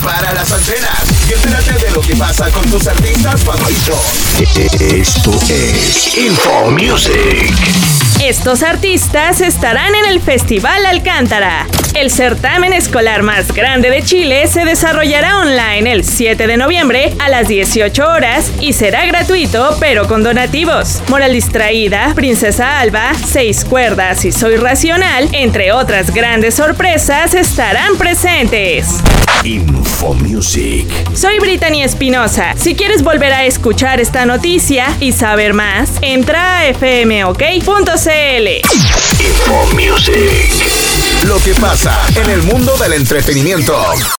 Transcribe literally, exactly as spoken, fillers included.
Prepara las antenas y entérate de lo que pasa con tus artistas favoritos. Esto es Info Music. Estos artistas estarán en el Festival Alcántara. El certamen escolar más grande de Chile se desarrollará online el siete de noviembre a las dieciocho horas y será gratuito, pero con donativos. Moral Distraída, Princesa Alba, Seis Cuerdas y Soy Racional, entre otras grandes sorpresas, estarán presentes. Info Music. Soy Brittany Espinosa. Si quieres volver a escuchar esta noticia y saber más, entra a f m o k punto c l. Info Music. Lo que pasa en el mundo del entretenimiento.